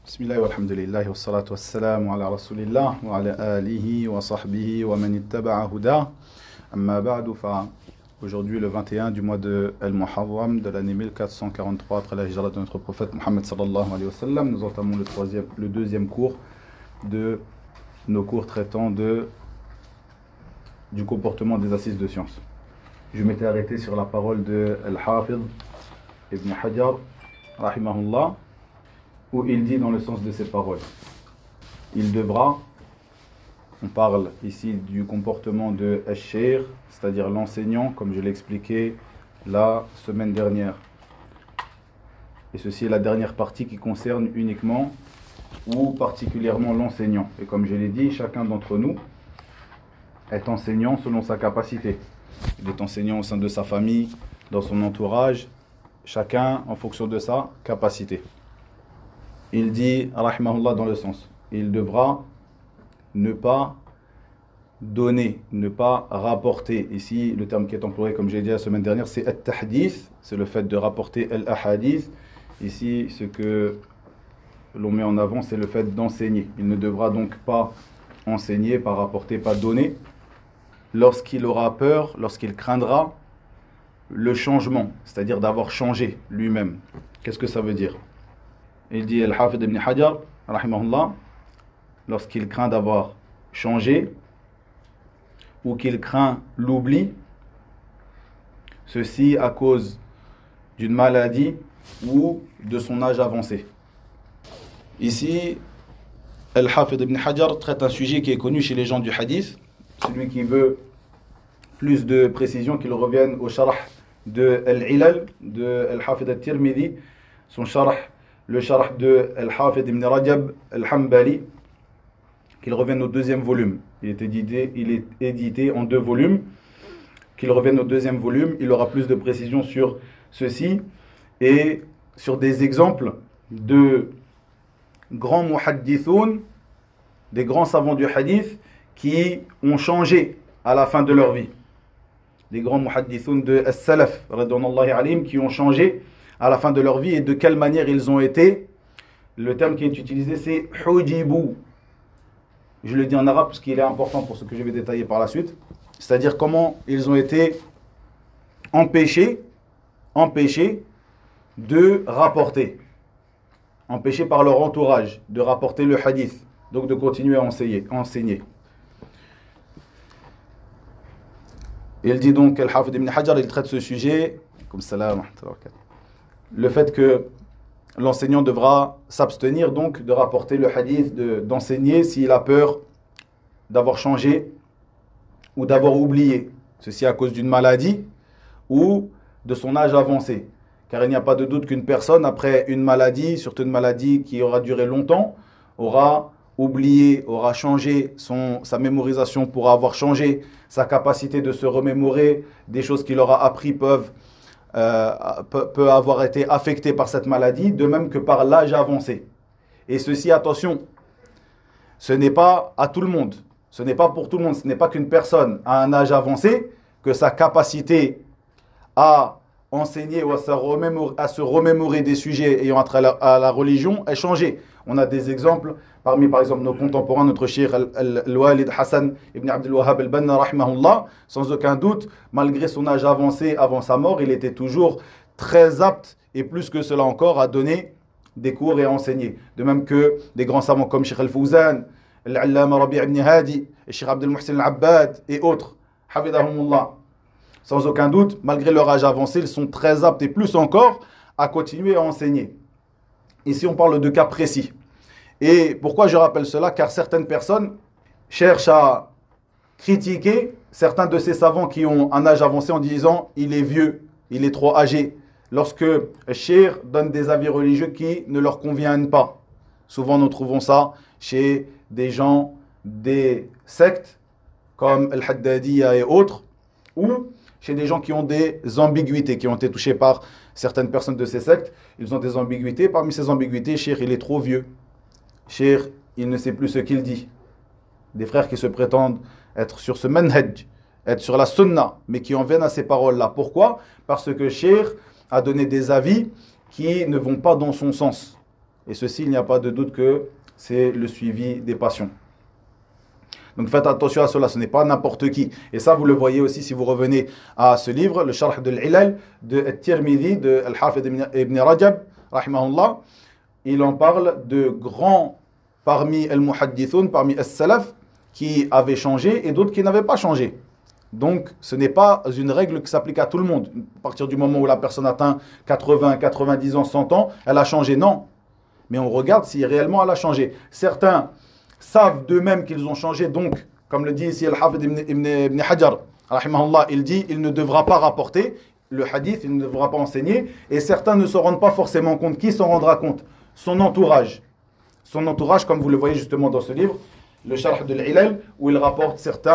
Bismillah wa alhamdulillah wa salatu wa salam ala rasulillah wa ala alihi wa sahbihi wa man ittaba'a huda. Amma ba'du fa aujourd'hui le 21 du mois de Al-Muharram de l'année 1443 après la hijra de notre prophète Muhammad sallallahu alayhi wa sallam, nous entamons le deuxième cours de nos cours traitant du comportement des assises de sciences. Je m'étais arrêté sur la parole de Al-Hafidh Ibn Hajar rahimahullah, où il dit dans le sens de ses paroles, il devra, on parle ici du comportement de Al-Shaykh, c'est-à-dire l'enseignant, comme je l'ai expliqué la semaine dernière. Et ceci est la dernière partie qui concerne uniquement ou particulièrement l'enseignant. Et comme je l'ai dit, chacun d'entre nous est enseignant selon sa capacité. Il est enseignant au sein de sa famille, dans son entourage, chacun en fonction de sa capacité. Il dit, rahimahullah, dans le sens, il devra ne pas donner, ne pas rapporter. Ici, le terme qui est employé, comme j'ai dit la semaine dernière, c'est at-tahdith, c'est le fait de rapporter al-ahadith. Ici, ce que l'on met en avant, c'est le fait d'enseigner. Il ne devra donc pas enseigner, pas rapporter, pas donner, lorsqu'il aura peur, lorsqu'il craindra le changement, c'est-à-dire d'avoir changé lui-même. Qu'est-ce que ça veut dire ? Il dit Al-Hafidh Ibn Hajar, rahimahullah, lorsqu'il craint d'avoir changé ou qu'il craint l'oubli, ceci à cause d'une maladie ou de son âge avancé. Ici, Al-Hafidh Ibn Hajar traite un sujet qui est connu chez les gens du hadith. Celui qui veut plus de précision, qu'il revienne au sharh de Al-Ilal, de Al-Hafidh Al-Tirmidhi, son sharh, le sharh de Al-Hafidh Ibn Rajab Al-Hanbali, qu'il revienne au deuxième volume. Il est édité en 2 volumes. Qu'il revienne au deuxième volume, il aura plus de précision sur ceci et sur des exemples de grands muhaddithoun, des grands savants du hadith qui ont changé à la fin de leur vie. Des grands muhaddithoun de As-Salaf, radhiyallahu alayhim, qui ont changé à la fin de leur vie et de quelle manière ils ont été. Le terme qui est utilisé, c'est hujibu. Je le dis en arabe parce qu'il est important pour ce que je vais détailler par la suite. C'est-à-dire comment ils ont été empêchés de rapporter. Empêchés par leur entourage de rapporter le hadith. Donc de continuer à enseigner. Il dit donc, Al-Hafidh Ibn Hajar, il traite ce sujet, comme salam, le fait que l'enseignant devra s'abstenir donc de rapporter le hadith, d'enseigner s'il a peur d'avoir changé ou d'avoir oublié. Ceci à cause d'une maladie ou de son âge avancé. Car il n'y a pas de doute qu'une personne, après une maladie, surtout une maladie qui aura duré longtemps, aura oublié, aura changé sa mémorisation, pourra avoir changé sa capacité de se remémorer, des choses qu'il aura appris peut avoir été affecté par cette maladie, de même que par l'âge avancé. Et ceci, attention, ce n'est pas à tout le monde, ce n'est pas pour tout le monde, ce n'est pas qu'une personne à un âge avancé, que sa capacité à enseigner ou à se remémorer des sujets ayant trait à la religion est changée. On a des exemples, parmi par exemple nos contemporains, notre cheikh Al-Walid Hassan ibn Abdul Wahhab Al-Banna rahimahullah, sans aucun doute, malgré son âge avancé avant sa mort, il était toujours très apte, et plus que cela encore, à donner des cours et à enseigner. De même que des grands savants comme Cheikh Al-Fawzan, Al-Allama Rabi' ibn Hadi, Cheikh Abdel Muhsin Al-Abbad et autres, hafidahumullah. Sans aucun doute, malgré leur âge avancé, ils sont très aptes et plus encore à continuer à enseigner. Ici, on parle de cas précis. Et pourquoi je rappelle cela ? Car certaines personnes cherchent à critiquer certains de ces savants qui ont un âge avancé en disant « il est vieux, il est trop âgé ». Lorsque Cheikh donne des avis religieux qui ne leur conviennent pas. Souvent, nous trouvons ça chez des gens, des sectes, comme Al-Haddadiyya et autres, ou chez des gens qui ont des ambiguïtés, qui ont été touchés par certaines personnes de ces sectes. Ils ont des ambiguïtés. Parmi ces ambiguïtés, Cheikh, il est trop vieux. Cheikh, il ne sait plus ce qu'il dit. Des frères qui se prétendent être sur ce manhaj, être sur la sunna, mais qui en viennent à ces paroles-là. Pourquoi ? Parce que Cheikh a donné des avis qui ne vont pas dans son sens. Et ceci, il n'y a pas de doute que c'est le suivi des passions. Donc faites attention à cela, ce n'est pas n'importe qui. Et ça, vous le voyez aussi si vous revenez à ce livre, le Sharh de l'Ilal, de At-Tirmidhi, de Al-Hafid ibn Rajab, rahimahullah. Il en parle de grands parmi al-Muhaddithoun, parmi as-Salaf, qui avaient changé et d'autres qui n'avaient pas changé. Donc ce n'est pas une règle qui s'applique à tout le monde. À partir du moment où la personne atteint 80, 90 ans, 100 ans, elle a changé, non. Mais on regarde si réellement elle a changé. Certains savent d'eux-mêmes qu'ils ont changé, donc, comme le dit ici Al-Hafid ibn Hajar, rahimahullah, il dit il ne devra pas rapporter le hadith, il ne devra pas enseigner, et certains ne se rendent pas forcément compte. Qui s'en rendra compte? Son entourage. Son entourage, comme vous le voyez justement dans ce livre, le Sharh de l'Ilal, où il rapporte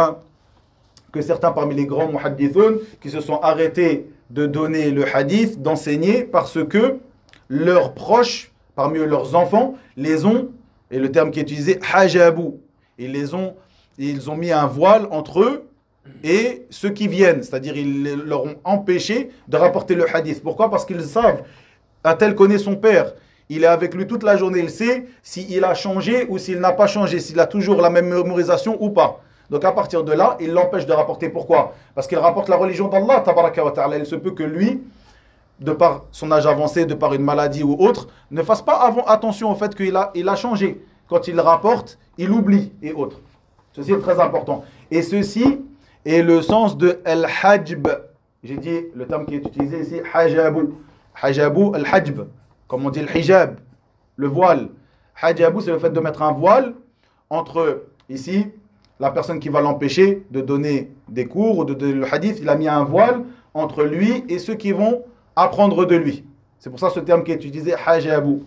que certains parmi les grands muhaddithoun qui se sont arrêtés de donner le hadith, d'enseigner, parce que leurs proches, parmi eux leurs enfants, les ont, et le terme qui est utilisé, hajabou. Ils ont mis un voile entre eux et ceux qui viennent, c'est-à-dire ils leur ont empêché de rapporter le hadith. Pourquoi? Parce qu'ils savent, un tel connaît son père, il est avec lui toute la journée, il sait s'il a changé ou s'il n'a pas changé, s'il a toujours la même mémorisation ou pas. Donc à partir de là, il l'empêche de rapporter. Pourquoi? Parce qu'il rapporte la religion d'Allah, tabaraka wa ta'ala. Il se peut que lui, de par son âge avancé, de par une maladie ou autre, ne fasse pas attention au fait qu'il a changé. Quand il rapporte, il oublie et autres. Ceci est très important. Et ceci est le sens de al-hajb. J'ai dit le terme qui est utilisé ici, hajabou. Hajabou, al-hajb. Comme on dit le hijab, le voile. Hajabou, c'est le fait de mettre un voile entre, ici, la personne qui va l'empêcher de donner des cours ou de donner le hadith. Il a mis un voile entre lui et ceux qui vont apprendre de lui. C'est pour ça ce terme qui est utilisé, hajabou.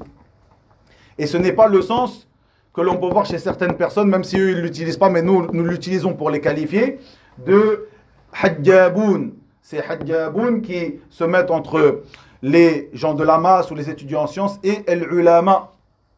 Et ce n'est pas le sens que l'on peut voir chez certaines personnes, même si eux ils ne l'utilisent pas, mais nous l'utilisons pour les qualifier, de hajjaboun. C'est hajjaboun qui se mettent entre les gens de la masse ou les étudiants en sciences et al-ulama.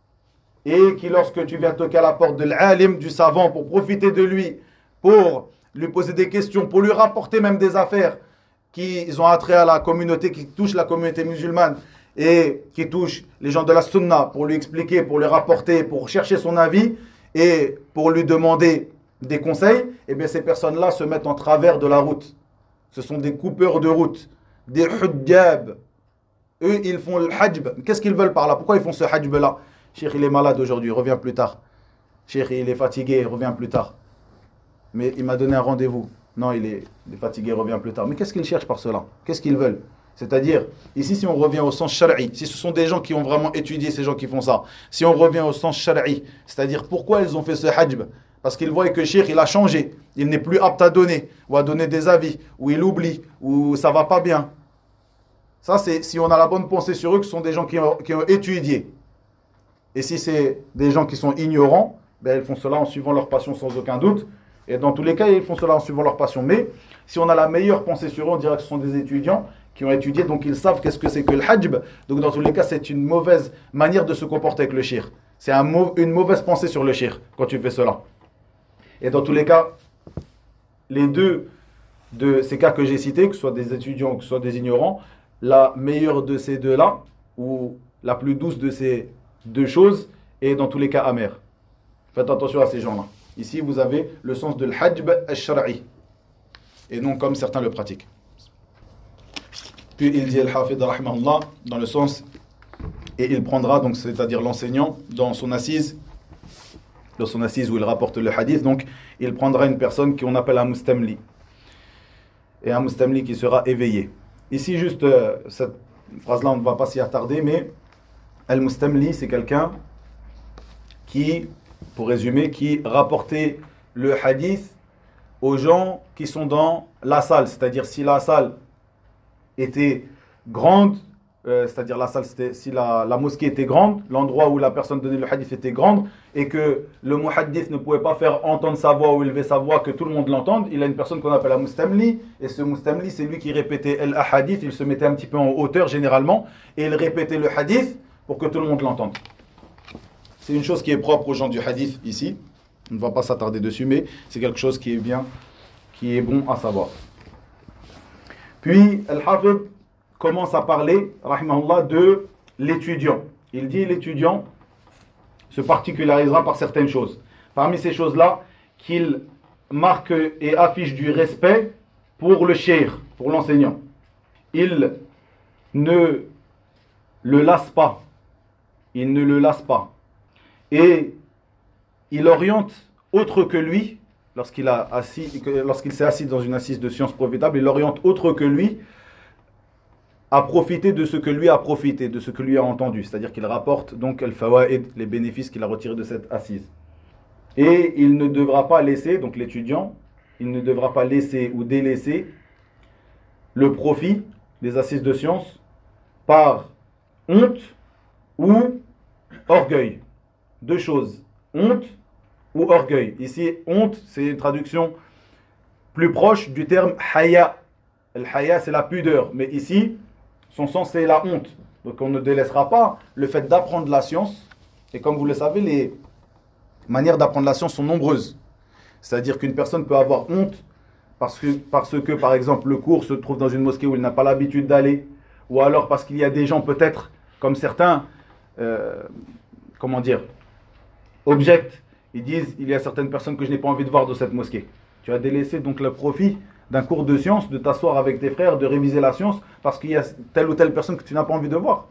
Et qui, lorsque tu viens toquer à la porte de l'alim, du savant, pour profiter de lui, pour lui poser des questions, pour lui rapporter même des affaires qui ont attrait à la communauté, qui touchent la communauté musulmane et qui touchent les gens de la sunna, pour lui expliquer, pour lui rapporter, pour chercher son avis et pour lui demander des conseils, eh bien ces personnes-là se mettent en travers de la route. Ce sont des coupeurs de route, des hujjab. Eux, ils font le hajb. Qu'est-ce qu'ils veulent par là? Pourquoi ils font ce hajb-là? Cheikh, il est malade aujourd'hui, revient plus tard. Cheikh, il est fatigué, revient plus tard. Mais il m'a donné un rendez-vous. Non, il est fatigué, revient plus tard. Mais qu'est-ce qu'ils cherchent par cela? Qu'est-ce qu'ils veulent? C'est-à-dire, ici, si on revient au sens shar'i, si ce sont des gens qui ont vraiment étudié, ces gens qui font ça, si on revient au sens shar'i, c'est-à-dire pourquoi ils ont fait ce hajb? Parce qu'ils voient que Cheikh, il a changé. Il n'est plus apte à donner, ou à donner des avis, ou il oublie, ou ça va pas bien. Ça, c'est si on a la bonne pensée sur eux, que ce sont des gens qui ont étudié. Et si c'est des gens qui sont ignorants, ben ils font cela en suivant leur passion sans aucun doute. Et dans tous les cas, ils font cela en suivant leur passion. Mais si on a la meilleure pensée sur eux, on dirait que ce sont des étudiants qui ont étudié, donc ils savent qu'est-ce que c'est que le hajb. Donc dans tous les cas, c'est une mauvaise manière de se comporter avec le shir. C'est une mauvaise pensée sur le shir quand tu fais cela. Et dans tous les cas, les deux de ces cas que j'ai cités, que ce soit des étudiants ou que ce soit des ignorants, la meilleure de ces deux-là, ou la plus douce de ces deux choses, est dans tous les cas amère. Faites attention à ces gens-là. Ici, vous avez le sens de l'hajb al-shar'i, et non comme certains le pratiquent. Puis il dit al-Hafid rahimahullah dans le sens, et il prendra, donc c'est-à-dire l'enseignant, dans son assise où il rapporte le hadith, donc il prendra une personne qu'on appelle un mustamli, et un mustamli qui sera éveillé. Ici, juste cette phrase-là, on ne va pas s'y attarder, mais al-mustamli, c'est quelqu'un qui, pour résumer, qui rapportait le hadith aux gens qui sont dans la salle. C'est-à-dire, si la salle était grande, c'est-à-dire la salle, si la mosquée était grande, l'endroit où la personne donnait le hadith était grande, et que le muhaddith ne pouvait pas faire entendre sa voix ou élever sa voix, que tout le monde l'entende, il a une personne qu'on appelle un mustamli, et ce mustamli, c'est lui qui répétait al-hadith, il se mettait un petit peu en hauteur généralement, et il répétait le hadith pour que tout le monde l'entende. C'est une chose qui est propre aux gens du hadith ici, on ne va pas s'attarder dessus, mais c'est quelque chose qui est bien, qui est bon à savoir. Puis, Al-Hafid commence à parler, rahimahullah, de l'étudiant. Il dit l'étudiant, se particularisera par certaines choses. Parmi ces choses-là, qu'il marque et affiche du respect pour le cheikh, pour l'enseignant. Il ne le lasse pas. Il ne le lasse pas. Et il oriente autre que lui, lorsqu'il s'est assis dans une assise de science profitable, il oriente autre que lui à profiter de ce que lui a profité, de ce que lui a entendu. C'est-à-dire qu'il rapporte donc al-fawaid, les bénéfices qu'il a retirés de cette assise. Et il ne devra pas laisser, donc l'étudiant, il ne devra pas laisser ou délaisser le profit des assises de science par honte ou orgueil. Deux choses, honte ou orgueil. Ici, honte, c'est une traduction plus proche du terme haya. Le haya, c'est la pudeur. Mais ici, son sens, c'est la honte. Donc on ne délaissera pas le fait d'apprendre la science. Et comme vous le savez, les manières d'apprendre la science sont nombreuses. C'est-à-dire qu'une personne peut avoir honte parce que, par exemple, le cours se trouve dans une mosquée où il n'a pas l'habitude d'aller. Ou alors parce qu'il y a des gens, peut-être, comme certains, objectent. Ils disent, il y a certaines personnes que je n'ai pas envie de voir dans cette mosquée. Tu as délaissé donc le profit d'un cours de science, de t'asseoir avec tes frères, de réviser la science, parce qu'il y a telle ou telle personne que tu n'as pas envie de voir.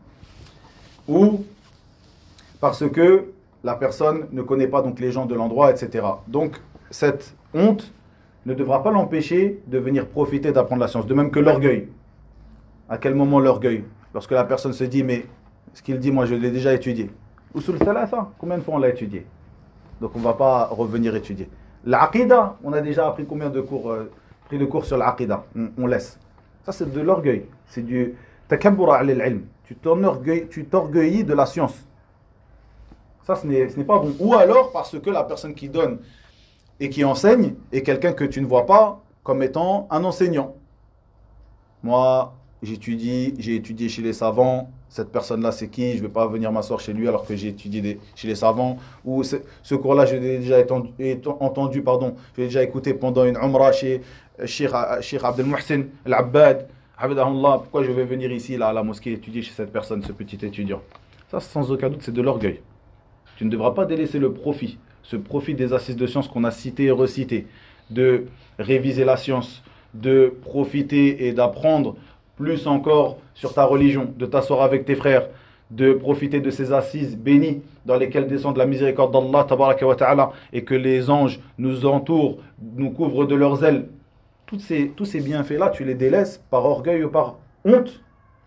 Ou parce que la personne ne connaît pas donc les gens de l'endroit, etc. Donc cette honte ne devra pas l'empêcher de venir profiter d'apprendre la science. De même que l'orgueil. À quel moment l'orgueil? Lorsque la personne se dit, mais ce qu'il dit, moi je l'ai déjà étudié. Usul Thalatha, combien de fois on l'a étudié? Donc on ne va pas revenir étudier. L'aqida, on a déjà appris combien de cours, pris de cours sur l'aqida. On laisse. Ça c'est de l'orgueil. C'est du takabbur al-ilm. Tu t'orgueillis de la science. Ça ce n'est pas bon. Ou alors parce que la personne qui donne et qui enseigne est quelqu'un que tu ne vois pas comme étant un enseignant. Moi, j'ai étudié chez les savants. Cette personne-là, c'est qui? Je ne vais pas venir m'asseoir chez lui alors que j'ai étudié chez les savants. Ou ce cours-là, je l'ai déjà entendu, je l'ai déjà écouté pendant une umrah chez Cheikh Abdel Muhsin Al-Abbad. Pourquoi je vais venir ici, là, à la mosquée, étudier chez cette personne, ce petit étudiant? Ça, sans aucun doute, c'est de l'orgueil. Tu ne devras pas délaisser le profit, ce profit des assises de sciences qu'on a cité et recité, de réviser la science, de profiter et d'apprendre plus encore sur ta religion, de t'asseoir avec tes frères, de profiter de ces assises bénies dans lesquelles descend la miséricorde d'Allah tabaraka wa ta'ala et que les anges nous entourent, nous couvrent de leurs ailes. Tous ces bienfaits-là, tu les délaisses par orgueil ou par honte.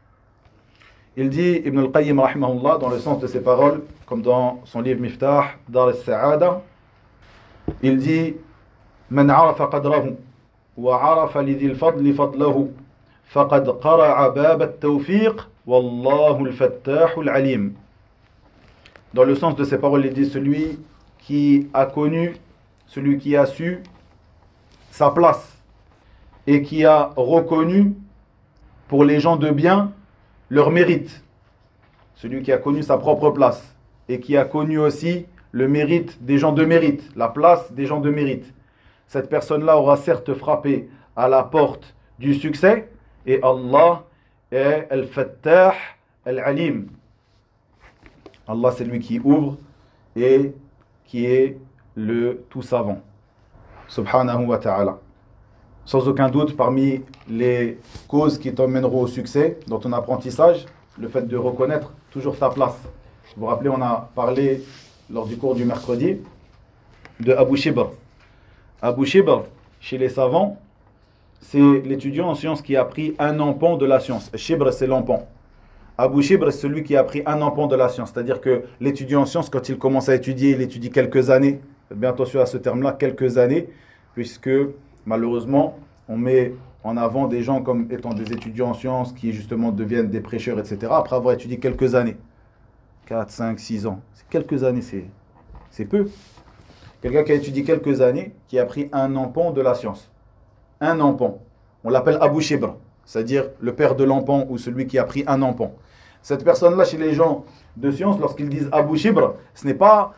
Il dit, Ibn al-Qayyim rahimahullah, dans le sens de ses paroles, comme dans son livre Miftah, Dar al-Sa'ada, il dit, Man arafa qadrahu, wa arafa lidhi al-fadli fadlahu, faqad qara'a bab at-tawfiq, wallahu al-fattahu al-alim. Dans le sens de ces paroles, il dit, celui qui a connu, celui qui a su sa place, et qui a reconnu pour les gens de bien leur mérite. Celui qui a connu sa propre place et qui a connu aussi le mérite des gens de mérite, la place des gens de mérite. Cette personne-là aura certes frappé à la porte du succès et Allah est Al-Fattah Al-Alim. Allah c'est lui qui ouvre et qui est le tout savant. Subhanahu wa ta'ala. Sans aucun doute, parmi les causes qui t'emmèneront au succès dans ton apprentissage, le fait de reconnaître toujours ta place. Vous vous rappelez, on a parlé lors du cours du mercredi de Abu Shibr. Abu Shibr, chez les savants, c'est l'étudiant en sciences qui a pris un empan de la science. Shibr, c'est l'empan. Abu Shibr, c'est celui qui a pris un empan de la science. C'est-à-dire que l'étudiant en sciences, quand il commence à étudier, il étudie quelques années. Faites bien attention à ce terme-là, quelques années, puisque malheureusement, on met en avant des gens comme étant des étudiants en sciences qui justement deviennent des prêcheurs, etc. Après avoir étudié quelques années. 4, 5, 6 ans. Quelques années, c'est peu. Quelqu'un qui a étudié quelques années, qui a pris un empan de la science. Un empan. On l'appelle Abu Shibr, c'est-à-dire le père de l'empan ou celui qui a pris un empan. Cette personne-là, chez les gens de science, lorsqu'ils disent Abu Shibr, ce n'est pas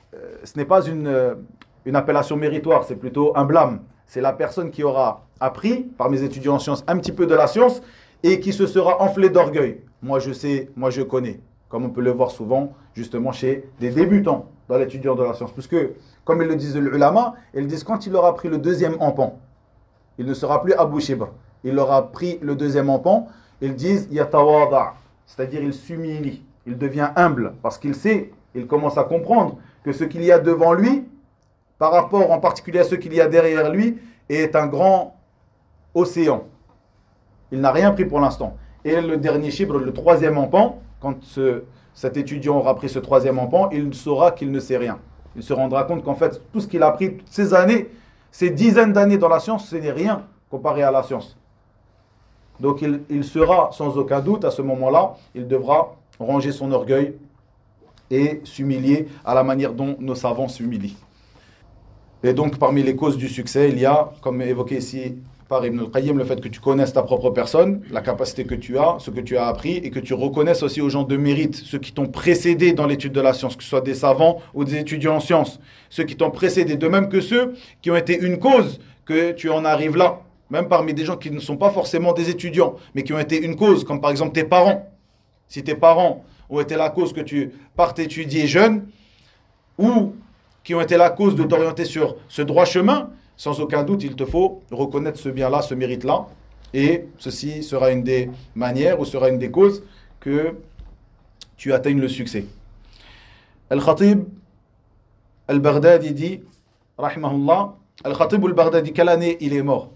une appellation méritoire, c'est plutôt un blâme. C'est la personne qui aura appris, par mes étudiants en sciences, un petit peu de la science et qui se sera enflé d'orgueil. Moi je sais, moi je connais. comme on peut le voir souvent justement chez des débutants dans l'étudiant de la science. Puisque, comme ils le disent les ulama, ils disent quand il aura pris le deuxième empan, il ne sera plus Abu Shibr, il aura pris le deuxième empan, ils disent yatawada, c'est-à-dire il s'humilie, il devient humble, parce qu'il sait, il commence à comprendre que ce qu'il y a devant lui, par rapport en particulier à ce qu'il y a derrière lui, est un grand océan. Il n'a rien pris pour l'instant. Et le dernier chibre, le troisième empan, quand cet étudiant aura pris ce troisième empan, il saura qu'il ne sait rien. Il se rendra compte qu'en fait, tout ce qu'il a appris toutes ces années, ces dizaines d'années dans la science, ce n'est rien comparé à la science. Donc il sera sans aucun doute, à ce moment-là, il devra ranger son orgueil et s'humilier à la manière dont nos savants s'humilient. Et donc, parmi les causes du succès, il y a, comme évoqué ici par Ibn al-Qayyim, le fait que tu connaisses ta propre personne, la capacité que tu as, ce que tu as appris, et que tu reconnaisses aussi aux gens de mérite, ceux qui t'ont précédé dans l'étude de la science, que ce soit des savants ou des étudiants en sciences, ceux qui t'ont précédé, de même que ceux qui ont été une cause que tu en arrives là, même parmi des gens qui ne sont pas forcément des étudiants, mais qui ont été une cause, comme par exemple tes parents. Si tes parents ont été la cause que tu partes étudier jeune, ou qui ont été la cause de t'orienter sur ce droit chemin, sans aucun doute, il te faut reconnaître ce bien-là, ce mérite-là, et ceci sera une des manières ou sera une des causes que tu atteignes le succès. Al-Khatib al-Baghdadi dit, rahimahullah, Al-Khatib al-Baghdadi, quelle année il est mort?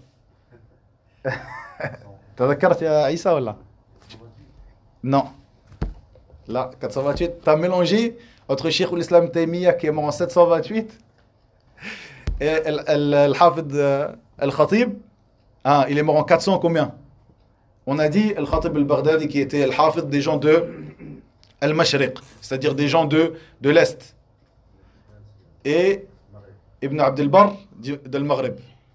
T'as ya Issa ou là? Non. Là, 428, t'as mélangé entre Cheikh l'Islam Taymiyyah qui est mort en 728 et Al-Hafid Al-Khatib, il est mort en 400 combien? On a dit Al-Khatib Al-Baghdadi qui était Al-Hafid des gens de Al-Mashriq, c'est-à-dire des gens de l'Est. Et Ibn Abd al-Barr de Maghreb.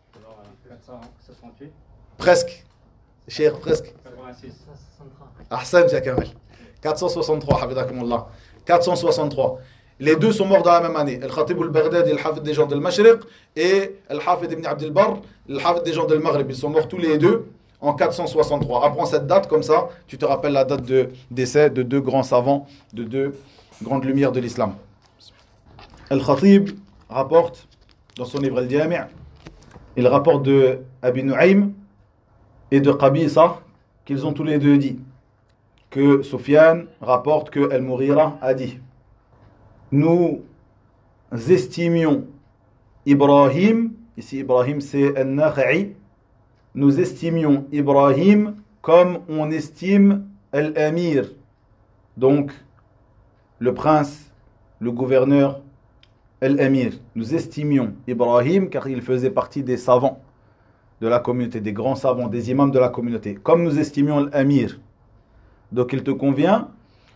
468. Presque. Cheikh, presque. 86. Ahsan, ya Kamal. 463, hafidakumullah. 463. Les deux sont morts dans la même année. Al-Khatib al-Baghdadi, Al-Hafid des gens de Al-Mashriq, et Al-Hafid ibn Abd al-Barr, Al-Hafid des gens de Maghreb. Ils sont morts tous les deux en 463. Apprends cette date, comme ça, tu te rappelles la date de décès de deux grands savants, de deux grandes lumières de l'islam. Al-Khatib rapporte, dans son livre Al-Jami', il rapporte de Abi Nu'aym et de Qabisa, qu'ils ont tous les deux dit, que Sufyan rapporte que Al-Mughira a dit: nous estimions Ibrahim, ici Ibrahim c'est Al-Nakha'i, nous estimions Ibrahim comme on estime Al-Amir, donc le prince, le gouverneur, Al-Amir. Nous estimions Ibrahim car il faisait partie des savants de la communauté, des grands savants, des imams de la communauté, comme nous estimions Al-Amir. Donc il te convient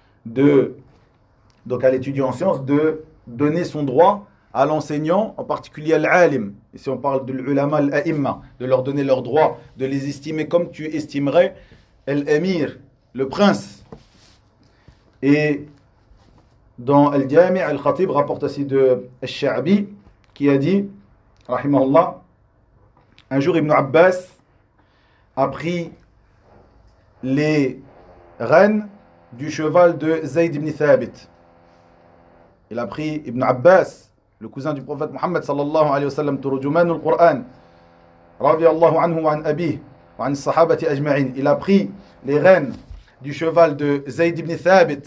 donc à l'étudiant en sciences de donner son droit à l'enseignant, en particulier à l'alim. Ici on parle de l'ulama al-a'imma, de leur donner leur droit, de les estimer comme tu estimerais Al-Amir, le prince. Et dans Al-Jami' Al-Khatib rapporte aussi de Al-Sha'bi qui a dit, rahimahullah, un jour Ibn Abbas a pris les rênes du cheval de Zayd ibn Thabit. Il a pris Ibn Abbas, le cousin du prophète Muhammad sallallahu alayhi wa sallam, turjuman al-Qur'an, radiyallahu anhu wa an abih wa an sahabati ajma'in. Il a pris les rênes du cheval de Zayd ibn Thabit.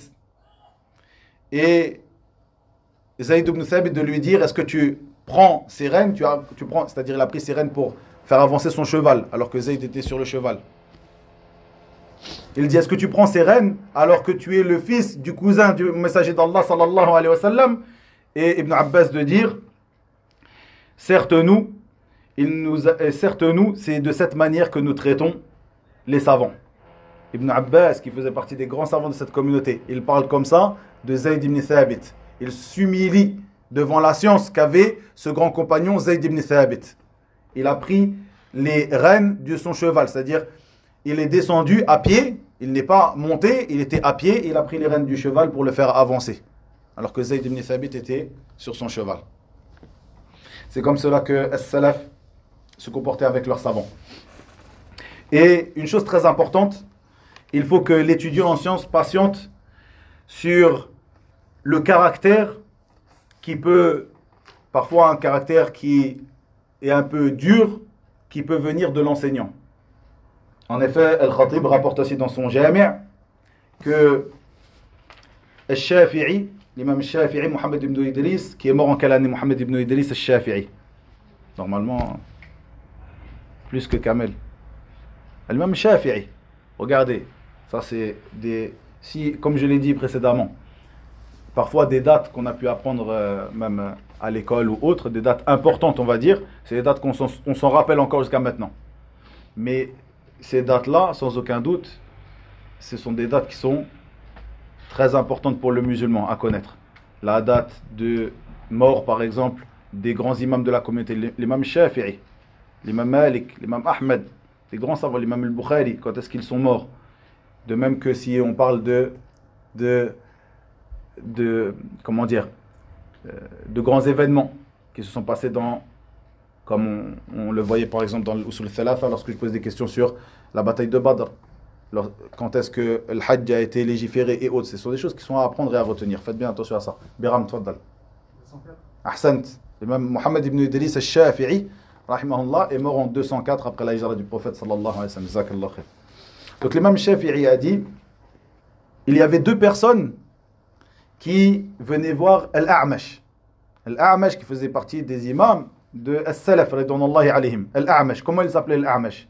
Et Zayd ibn Thabit de lui dire: est-ce que tu prends ces rênes, tu prends, c'est-à-dire il a pris ces rênes pour faire avancer son cheval alors que Zayd était sur le cheval. Il dit: est-ce que tu prends ces rênes alors que tu es le fils du cousin du messager d'Allah sallallahu alayhi wa sallam? Et Ibn Abbas de dire: certes nous, c'est de cette manière que nous traitons les savants. Ibn Abbas, qui faisait partie des grands savants de cette communauté, il parle comme ça de Zayd ibn Thabit. Il s'humilie devant la science qu'avait ce grand compagnon Zayd ibn Thabit. Il a pris les rênes de son cheval, c'est-à-dire il est descendu à pied, il n'est pas monté, il était à pied, et il a pris les rênes du cheval pour le faire avancer, alors que Zayd ibn Thabit était sur son cheval. C'est comme cela que as-salaf se comportaient avec leurs savants. Et une chose très importante, il faut que l'étudiant en sciences patiente sur le caractère qui peut, parfois un caractère qui est un peu dur, qui peut venir de l'enseignant. En effet, Al-Khatib rapporte aussi dans son Jami' que Al-Shafi'i, l'imam Al-Shafi'i, Mohammed ibn Idris, qui est mort en quelle année? Mohammed ibn Idris Al-Shafi'i. Normalement, plus que Kamel. L'imam Al-Shafi'i. Regardez, ça c'est des... Si, comme je l'ai dit précédemment, parfois des dates qu'on a pu apprendre même à l'école ou autre, des dates importantes on va dire, c'est des dates qu'on s'en rappelle encore jusqu'à maintenant. Mais ces dates-là, sans aucun doute, ce sont des dates qui sont très importantes pour le musulman à connaître. La date de mort par exemple des grands imams de la communauté, l'imam Shafi'i, l'imam Malik, l'imam Ahmed, les grands savants, l'imam al-Bukhari, quand est-ce qu'ils sont morts. De même que si on parle de comment dire, de grands événements qui se sont passés dans, comme on le voyait par exemple dans l'Usul Thalatha, lorsque je pose des questions sur la bataille de Badr, quand est-ce que le Hajj a été légiféré et autres. Ce sont des choses qui sont à apprendre et à retenir. Faites bien attention à ça. Biram, tfaddal. Ahsant. L'imam Mohammed ibn Idris al-Shafi'i, rahimahullah, est mort en 204 après la hijra du prophète sallallahu alayhi wa sallam. Jazakallah khair. Donc l'imam Shafi'i a dit, il y avait deux personnes qui venaient voir Al-A'mash. Al-A'mash qui faisait partie des imams de As-Salaf, radiyallahu alayhim. Al-A'mash, comment il s'appelait Al-A'mash?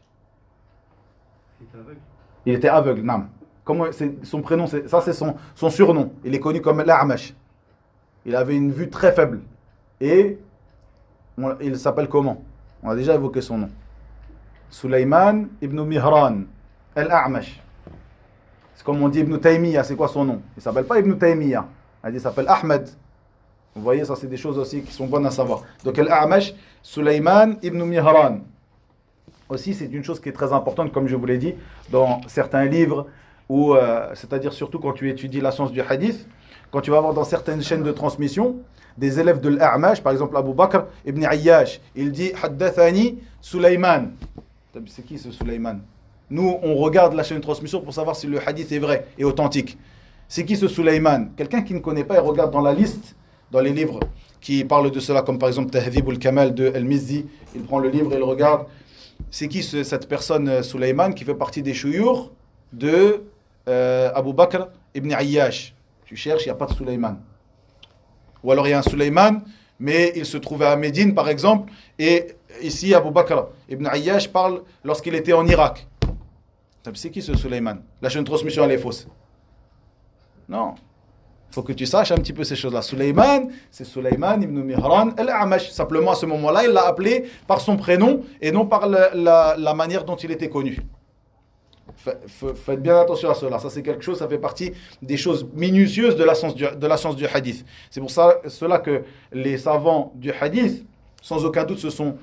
Il était aveugle, nam. Comment son prénom, ça c'est son surnom. Il est connu comme Al-A'mash. Il avait une vue très faible. Et il s'appelle comment? On a déjà évoqué son nom. Sulaiman ibn Mihran Al-A'mash. C'est comme on dit Ibn Taymiyyah, c'est quoi son nom? Il ne s'appelle pas Ibn Taymiyyah. Il s'appelle Ahmed. Vous voyez, ça c'est des choses aussi qui sont bonnes à savoir. Donc Al-A'mash, Sulaiman ibn Mihran. Aussi, c'est une chose qui est très importante, comme je vous l'ai dit, dans certains livres, où, c'est-à-dire surtout quand tu étudies la science du hadith, quand tu vas voir dans certaines chaînes de transmission, des élèves de l'A'mash, par exemple Abu Bakr ibn Ayyash, il dit Haddathani Sulaiman. C'est qui ce Sulaiman? Nous, on regarde la chaîne de transmission pour savoir si le hadith est vrai et authentique. C'est qui ce Sulaiman? Quelqu'un qui ne connaît pas, il regarde dans la liste, dans les livres qui parlent de cela, comme par exemple Tahdhib al-Kamal de Al-Mizzi. Il prend le livre et il regarde. C'est qui cette personne Sulaiman qui fait partie des chouyours de Abu Bakr ibn Ayyash? Tu cherches, il n'y a pas de Sulaiman. Ou alors il y a un Sulaiman, mais il se trouvait à Médine par exemple, et ici Abu Bakr ibn Ayyash parle lorsqu'il était en Irak. C'est qui ce Sulaiman? La chaîne de transmission elle est fausse. Non. Il faut que tu saches un petit peu ces choses-là. Sulaiman, c'est Sulaiman ibn Mihran al-A'mash. Simplement à ce moment-là, il l'a appelé par son prénom et non par la manière dont il était connu. Faites bien attention à cela. Ça c'est quelque chose, ça fait partie des choses minutieuses de la science du hadith. C'est pour cela que les savants du hadith, sans aucun doute, ce sont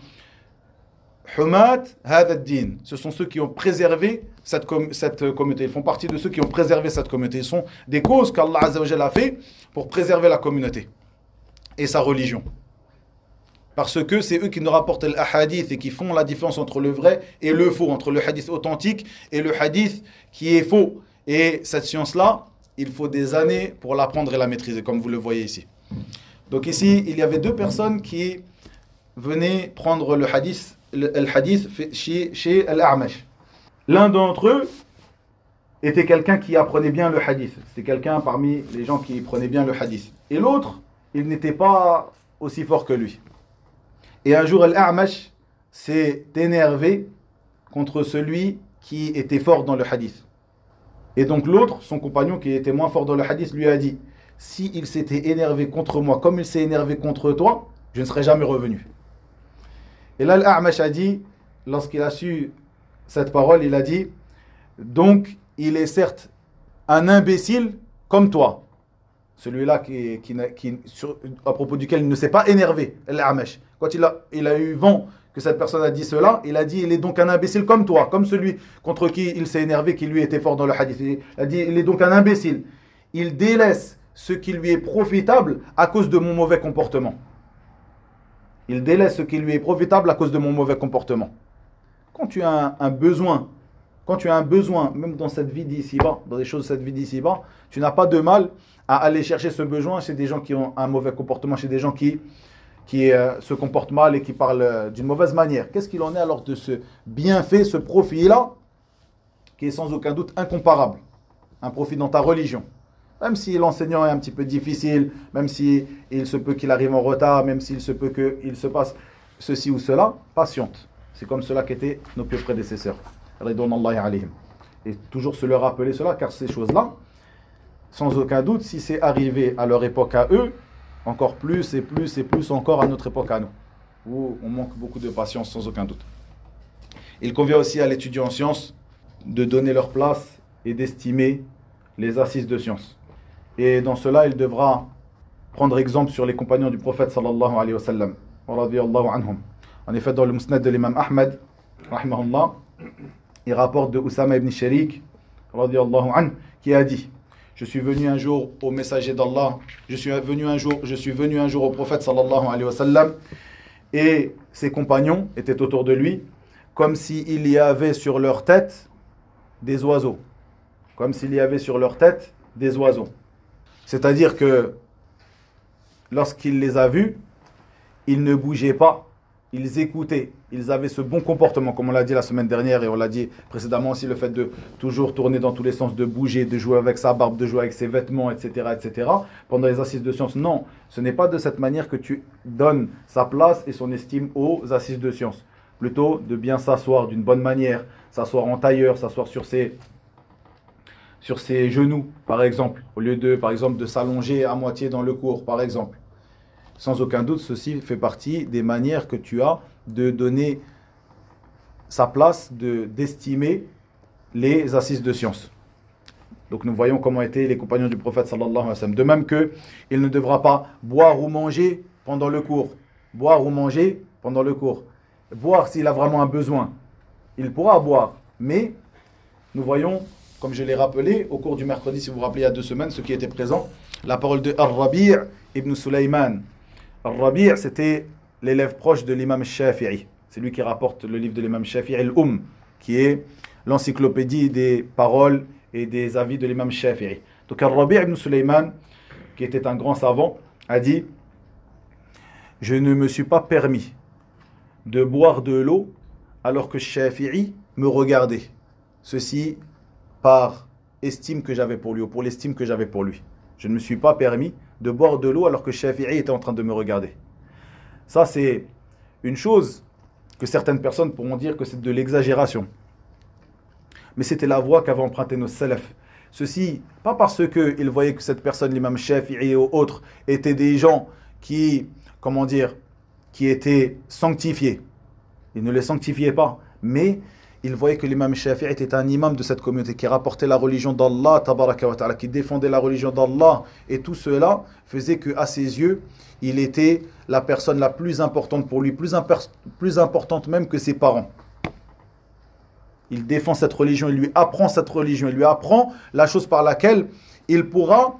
Humat Hadha ad-Din. Ce sont ceux qui ont préservé cette communauté. Ils font partie de ceux qui ont préservé cette communauté. Ils sont des causes qu'Allah Azza wa Jalla a fait pour préserver la communauté et sa religion. Parce que c'est eux qui nous rapportent l'ahadith et qui font la différence entre le vrai et le faux, entre le hadith authentique et le hadith qui est faux. Et cette science-là, il faut des années pour l'apprendre et la maîtriser, comme vous le voyez ici. Donc ici, il y avait deux personnes qui venaient prendre le hadith chez Al-A'mash. L'un d'entre eux était quelqu'un qui apprenait bien le hadith. C'était quelqu'un parmi les gens qui prenaient bien le hadith. Et l'autre, il n'était pas aussi fort que lui. Et un jour, Al-A'mash s'est énervé contre celui qui était fort dans le hadith. Et donc l'autre, son compagnon qui était moins fort dans le hadith, lui a dit: si il s'était énervé contre moi comme il s'est énervé contre toi, je ne serais jamais revenu. Et là, Al-A'mash a dit, lorsqu'il a su cette parole, il a dit: donc il est certes un imbécile comme toi. Celui-là à propos duquel il ne s'est pas énervé, Al-A'mash. Quand il a eu vent que cette personne a dit cela, il a dit: il est donc un imbécile comme toi, comme celui contre qui il s'est énervé, qui lui était fort dans le hadith. Il a dit: il est donc un imbécile. Il délaisse ce qui lui est profitable à cause de mon mauvais comportement. Il délaisse ce qui lui est profitable à cause de mon mauvais comportement. Quand tu as un besoin, Quand tu as un besoin, même dans cette vie d'ici-bas, dans des choses de cette vie d'ici-bas, tu n'as pas de mal à aller chercher ce besoin chez des gens qui ont un mauvais comportement, chez des gens qui se comportent mal et qui parlent d'une mauvaise manière. Qu'est-ce qu'il en est alors de ce bienfait, ce profit-là, qui est sans aucun doute incomparable, un profit dans ta religion. Même si l'enseignant est un petit peu difficile, même s'il se peut qu'il arrive en retard, même s'il se peut qu'il se passe ceci ou cela, patiente. C'est comme cela qu'étaient nos pieux prédécesseurs. Et toujours se leur rappeler cela, car ces choses-là, sans aucun doute, si c'est arrivé à leur époque à eux, encore plus et plus et plus encore à notre époque à nous, où on manque beaucoup de patience sans aucun doute. Il convient aussi à l'étudiant en sciences de donner leur place et d'estimer les assises de science. Et dans cela, il devra prendre exemple sur les compagnons du prophète sallallahu alayhi wa sallam, radiyallahu anhum. En effet, dans le Musnad de l'imam Ahmed, rahimahullah, il rapporte de Usama ibn Sharik, radiyallahu anhu, qui a dit: je suis venu un jour au messager d'Allah, je suis venu un jour au prophète sallallahu alayhi wa sallam, et ses compagnons étaient autour de lui, comme s'il y avait sur leur tête des oiseaux. Comme s'il y avait sur leur tête des oiseaux. C'est-à-dire que lorsqu'il les a vus, ils ne bougeaient pas, ils écoutaient, ils avaient ce bon comportement, comme on l'a dit la semaine dernière et on l'a dit précédemment aussi, le fait de toujours tourner dans tous les sens, de bouger, de jouer avec sa barbe, de jouer avec ses vêtements, etc., etc. Pendant les assises de sciences, non, ce n'est pas de cette manière que tu donnes sa place et son estime aux assises de sciences. Plutôt de bien s'asseoir d'une bonne manière, s'asseoir en tailleur, s'asseoir sur ses genoux, par exemple, au lieu de, par exemple, de s'allonger à moitié dans le cours, par exemple. Sans aucun doute, ceci fait partie des manières que tu as de donner sa place, d'estimer les assises de science. Donc nous voyons comment étaient les compagnons du prophète sallallahu alayhi wa sallam. De même qu'il ne devra pas boire ou manger pendant le cours. Boire ou manger pendant le cours. Boire s'il a vraiment un besoin. Il pourra boire. Mais nous voyons, comme je l'ai rappelé au cours du mercredi, si vous vous rappelez il y a 2 semaines, ceux qui étaient présents, la parole de Ar-Rabi' ibn Sulayman. Ar-Rabi' c'était l'élève proche de l'imam Shafi'i. C'est lui qui rapporte le livre de l'imam Shafi'i, Al-Umm, qui est l'encyclopédie des paroles et des avis de l'imam Shafi'i. Donc Ar-Rabi' ibn Sulayman, qui était un grand savant, a dit: je ne me suis pas permis de boire de l'eau alors que Shafi'i me regardait. Ceci par estime que j'avais pour lui, ou pour l'estime que j'avais pour lui. Je ne me suis pas permis de boire de l'eau alors que Shafi'i était en train de me regarder. Ça, c'est une chose que certaines personnes pourront dire que c'est de l'exagération. Mais c'était la voie qu'avaient emprunté nos salafs. Ceci, pas parce qu'ils voyaient que cette personne, l'imam Shafi'i ou autres, étaient des gens qui étaient sanctifiés. Ils ne les sanctifiaient pas, mais ils voyaient que l'imam Shafi'i était un imam de cette communauté qui rapportait la religion d'Allah, tabaraka wa ta'ala, qui défendait la religion d'Allah. Et tout cela faisait qu'à ses yeux, il était la personne la plus importante pour lui, plus importante même que ses parents. Il défend cette religion, il lui apprend cette religion, il lui apprend la chose par laquelle il pourra,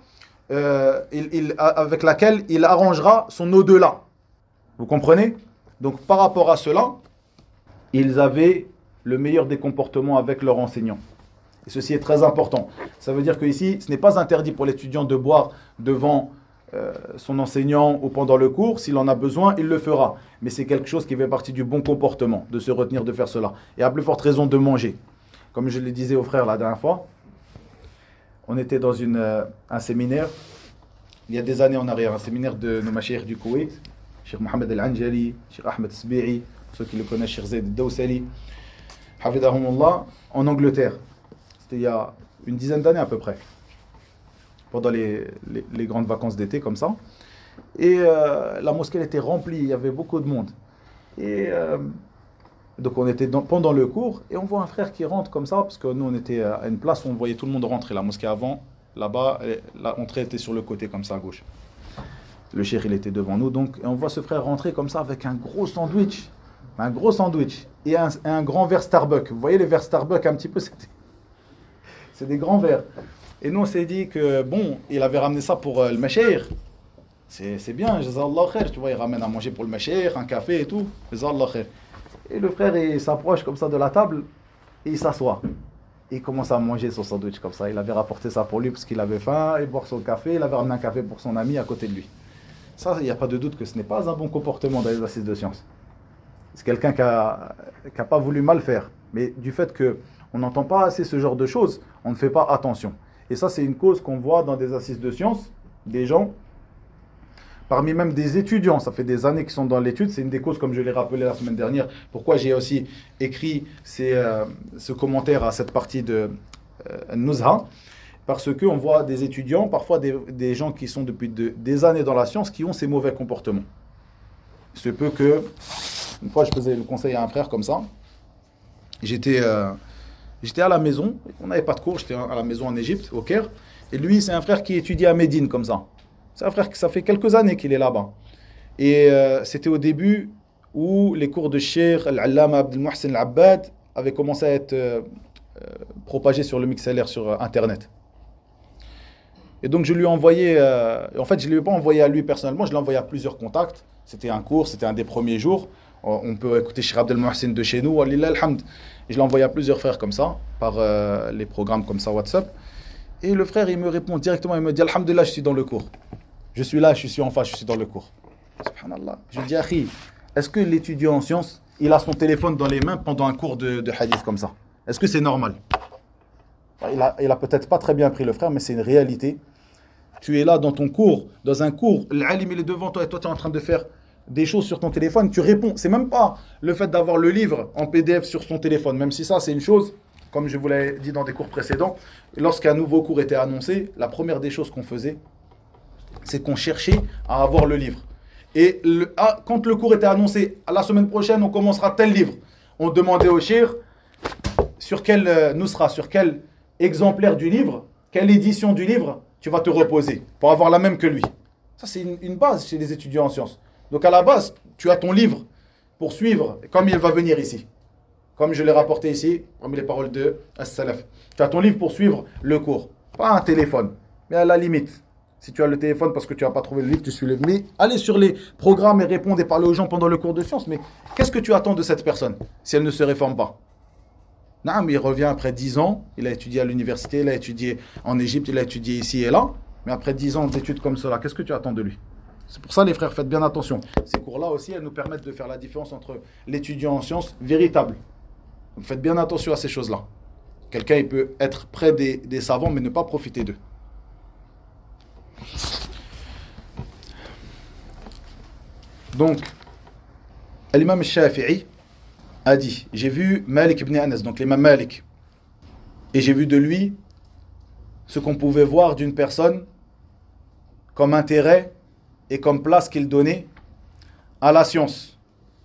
avec laquelle il arrangera son au-delà. Vous comprenez? Donc par rapport à cela, ils avaient le meilleur des comportements avec leurs enseignants. Et ceci est très important. Ça veut dire qu'ici, ce n'est pas interdit pour l'étudiant de boire devant son enseignant ou pendant le cours. S'il en a besoin, il le fera. Mais c'est quelque chose qui fait partie du bon comportement, de se retenir de faire cela. Et à plus forte raison de manger. Comme je le disais aux frères la dernière fois, on était dans un séminaire, il y a des années en arrière, un séminaire de nos mashayikh du Koweït, Cheikh Mohamed Al-Anjali, Cheikh Ahmed Sbi'i, ceux qui le connaissent, Cheikh Zaid Dawsali, Hafidahumullah, en Angleterre. C'était il y a une dizaine d'années à peu près, pendant les grandes vacances d'été comme ça. Et la mosquée elle était remplie, il y avait beaucoup de monde. Et donc on était pendant le cours et on voit un frère qui rentre comme ça, parce que nous on était à une place où on voyait tout le monde rentrer. La mosquée avant, là-bas, l'entrée était sur le côté comme ça à gauche. Le cheikh il était devant nous, donc et on voit ce frère rentrer comme ça avec un gros sandwich et un grand verre Starbucks. Vous voyez les verres Starbucks un petit peu, c'est des grands verres. Et nous on s'est dit que bon, il avait ramené ça pour le mashayikh. C'est bien, Jazallah khair, tu vois, il ramène à manger pour le mashayikh, un café et tout, Jazallah khair. Et le frère il s'approche comme ça de la table et il s'assoit. Et il commence à manger son sandwich comme ça. Il avait rapporté ça pour lui parce qu'il avait faim et boire son café. Il avait ramené un café pour son ami à côté de lui. Ça, il n'y a pas de doute que ce n'est pas un bon comportement dans les assises de sciences. C'est quelqu'un qui a pas voulu mal faire. Mais du fait qu'on n'entend pas assez ce genre de choses, on ne fait pas attention. Et ça, c'est une cause qu'on voit dans des assises de sciences. Des gens, parmi même des étudiants, ça fait des années qu'ils sont dans l'étude. C'est une des causes, comme je l'ai rappelé la semaine dernière, pourquoi j'ai aussi écrit ce commentaire à cette partie de Nuzha. Parce qu'on voit des étudiants, parfois des gens qui sont depuis des années dans la science, qui ont ces mauvais comportements. Il se peut que, une fois je faisais le conseil à un frère comme ça, j'étais à la maison, on n'avait pas de cours, j'étais à la maison en Égypte, au Caire, et lui c'est un frère qui étudie à Médine comme ça. C'est un frère qui ça fait quelques années qu'il est là-bas. Et c'était au début où les cours de Cheikh Al-Allama Abdel Mohsen Al-Abbad avaient commencé à être propagés sur le MixLR sur Internet. Et donc je lui ai envoyé, en fait je ne l'ai pas envoyé à lui personnellement, je l'ai envoyé à plusieurs contacts. C'était un cours, c'était un des premiers jours. On peut écouter Cheikh Abdel Mohsen de chez nous, walillah alhamd. Et je l'ai envoyé à plusieurs frères comme ça, par les programmes comme ça WhatsApp. Et le frère il me répond directement, il me dit alhamdulillah je suis dans le cours. Je suis là, je suis en face, je suis dans le cours. Subhanallah. Je lui dis akhi, est-ce que l'étudiant en sciences, il a son téléphone dans les mains pendant un cours de hadith comme ça? Est-ce que c'est normal? Il a peut-être pas très bien pris le frère, mais c'est une réalité. Tu es là dans ton cours, dans un cours, l'alim il est devant toi et toi tu es en train de faire des choses sur ton téléphone, tu réponds. C'est même pas le fait d'avoir le livre en PDF sur son téléphone, même si ça c'est une chose, comme je vous l'ai dit dans des cours précédents, lorsqu'un nouveau cours était annoncé, la première des choses qu'on faisait, c'est qu'on cherchait à avoir le livre. Et quand le cours était annoncé, à la semaine prochaine on commencera tel livre, on demandait au shir sur quel sur quel exemplaire du livre, quelle édition du livre tu vas te reposer pour avoir la même que lui. Ça, c'est une base chez les étudiants en sciences. Donc, à la base, tu as ton livre pour suivre, comme il va venir ici. Comme je l'ai rapporté ici, comme les paroles de As-Salaf. Tu as ton livre pour suivre le cours. Pas un téléphone. Mais à la limite, si tu as le téléphone parce que tu n'as pas trouvé le livre, tu suis le. Mais allez sur les programmes et répondre et parler aux gens pendant le cours de sciences. Mais qu'est-ce que tu attends de cette personne si elle ne se réforme pas? Non, mais il revient après 10 ans, il a étudié à l'université, il a étudié en Égypte, il a étudié ici et là. Mais après 10 ans d'études comme cela, qu'est-ce que tu attends de lui? C'est pour ça, les frères, faites bien attention. Ces cours-là aussi, elles nous permettent de faire la différence entre l'étudiant en sciences véritable. Donc faites bien attention à ces choses-là. Quelqu'un, il peut être près des savants, mais ne pas profiter d'eux. Donc, l'imam Shafi'i a dit, j'ai vu Malik ibn Anas, donc l'imam Malik, et j'ai vu de lui ce qu'on pouvait voir d'une personne comme intérêt et comme place qu'il donnait à la science.